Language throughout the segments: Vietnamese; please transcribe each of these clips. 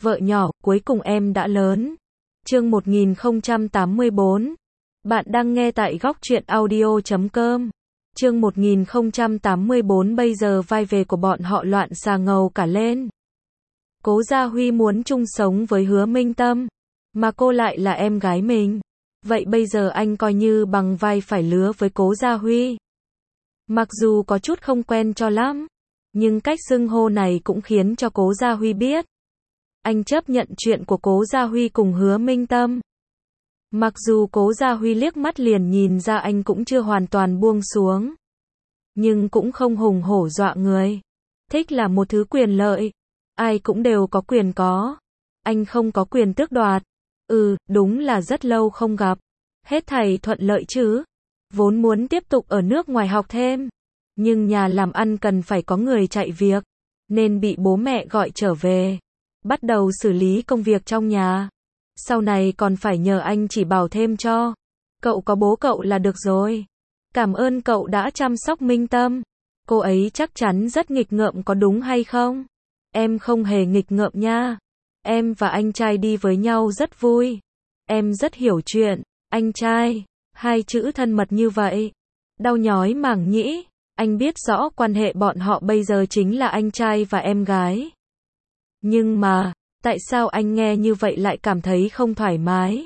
Vợ nhỏ, cuối cùng em đã lớn. Chương 1084. Bạn đang nghe tại góc truyện audio.com. Chương 1084. Bây giờ vai về của bọn họ loạn xà ngầu cả lên. Cố Gia Huy muốn chung sống với Hứa Minh Tâm, mà cô lại là em gái mình. Vậy bây giờ anh coi như bằng vai phải lứa với Cố Gia Huy. Mặc dù có chút không quen cho lắm, nhưng cách xưng hô này cũng khiến cho Cố Gia Huy biết anh chấp nhận chuyện của Cố Gia Huy cùng Hứa Minh Tâm. Mặc dù Cố Gia Huy liếc mắt liền nhìn ra anh cũng chưa hoàn toàn buông xuống, nhưng cũng không hùng hổ dọa người. Thích là một thứ quyền lợi, ai cũng đều có quyền có. Anh không có quyền tước đoạt. Đúng là rất lâu không gặp. Hết thảy thuận lợi chứ. Vốn muốn tiếp tục ở nước ngoài học thêm, nhưng nhà làm ăn cần phải có người chạy việc, nên bị bố mẹ gọi trở về, bắt đầu xử lý công việc trong nhà. Sau này còn phải nhờ anh chỉ bảo thêm cho. Cậu có bố cậu là được rồi. Cảm ơn cậu đã chăm sóc Minh Tâm. Cô ấy chắc chắn rất nghịch ngợm có đúng hay không? Em không hề nghịch ngợm nha. Em và anh trai đi với nhau rất vui. Em rất hiểu chuyện. Anh trai, hai chữ thân mật như vậy. Đau nhói màng nhĩ. Anh biết rõ quan hệ bọn họ bây giờ chính là anh trai và em gái. Nhưng mà, tại sao anh nghe như vậy lại cảm thấy không thoải mái?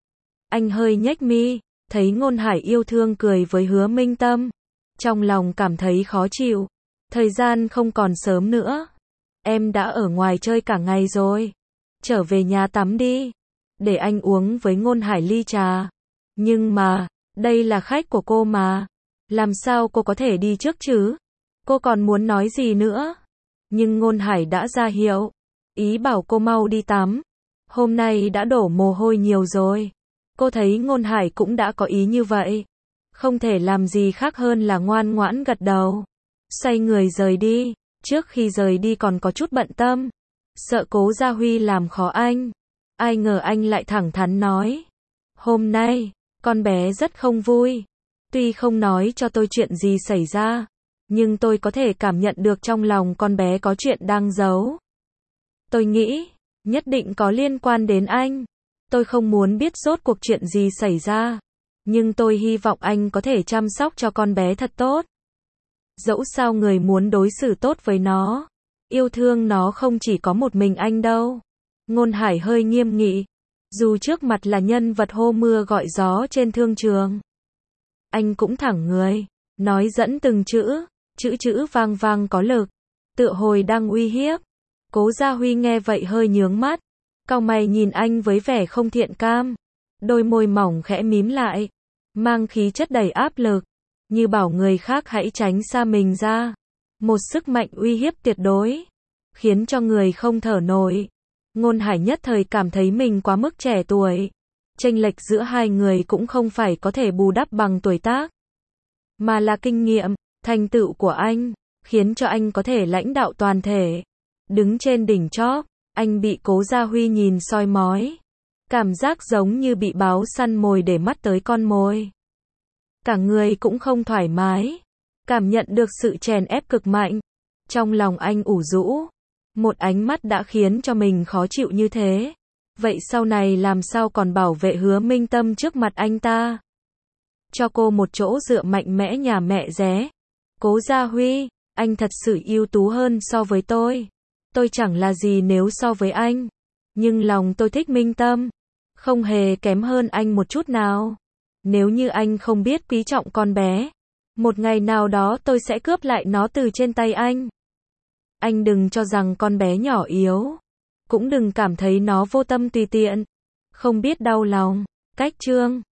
Anh hơi nhếch mi, thấy Ngôn Hải yêu thương cười với Hứa Minh Tâm. Trong lòng cảm thấy khó chịu. Thời gian không còn sớm nữa. Em đã ở ngoài chơi cả ngày rồi. Trở về nhà tắm đi. Để anh uống với Ngôn Hải ly trà. Nhưng mà, đây là khách của cô mà. Làm sao cô có thể đi trước chứ? Cô còn muốn nói gì nữa? Nhưng Ngôn Hải đã ra hiệu. Ý bảo cô mau đi tắm. Hôm nay đã đổ mồ hôi nhiều rồi. Cô thấy Ngôn Hải cũng đã có ý như vậy. Không thể làm gì khác hơn là ngoan ngoãn gật đầu. Xoay người rời đi. Trước khi rời đi còn có chút bận tâm. Sợ Cố Gia Huy làm khó anh. Ai ngờ anh lại thẳng thắn nói. Hôm nay, con bé rất không vui. Tuy không nói cho tôi chuyện gì xảy ra, nhưng tôi có thể cảm nhận được trong lòng con bé có chuyện đang giấu. Tôi nghĩ, nhất định có liên quan đến anh. Tôi không muốn biết rốt cuộc chuyện gì xảy ra, nhưng tôi hy vọng anh có thể chăm sóc cho con bé thật tốt. Dẫu sao người muốn đối xử tốt với nó, yêu thương nó không chỉ có một mình anh đâu. Ngôn Hải hơi nghiêm nghị, dù trước mặt là nhân vật hô mưa gọi gió trên thương trường. Anh cũng thẳng người, nói dẫn từng chữ, chữ vang vang có lực, tựa hồi đang uy hiếp. Cố Gia Huy nghe vậy hơi nhướng mắt, cau mày nhìn anh với vẻ không thiện cam, đôi môi mỏng khẽ mím lại, mang khí chất đầy áp lực, như bảo người khác hãy tránh xa mình ra. Một sức mạnh uy hiếp tuyệt đối, khiến cho người không thở nổi. Ngôn Hải nhất thời cảm thấy mình quá mức trẻ tuổi. Chênh lệch giữa hai người cũng không phải có thể bù đắp bằng tuổi tác, mà là kinh nghiệm, thành tựu của anh, khiến cho anh có thể lãnh đạo toàn thể. Đứng trên đỉnh chóp, anh bị Cố Gia Huy nhìn soi mói. Cảm giác giống như bị báo săn mồi để mắt tới con mồi. Cả người cũng không thoải mái. Cảm nhận được sự chèn ép cực mạnh. Trong lòng anh ủ rũ. Một ánh mắt đã khiến cho mình khó chịu như thế. Vậy sau này làm sao còn bảo vệ Hứa Minh Tâm trước mặt anh ta? Cho cô một chỗ dựa mạnh mẽ nhà mẹ ré. Cố Gia Huy, anh thật sự ưu tú hơn so với tôi. Tôi chẳng là gì nếu so với anh. Nhưng lòng tôi thích Minh Tâm. Không hề kém hơn anh một chút nào. Nếu như anh không biết quý trọng con bé, một ngày nào đó tôi sẽ cướp lại nó từ trên tay anh. Anh đừng cho rằng con bé nhỏ yếu. Cũng đừng cảm thấy nó vô tâm tùy tiện. Không biết đau lòng. Cách chương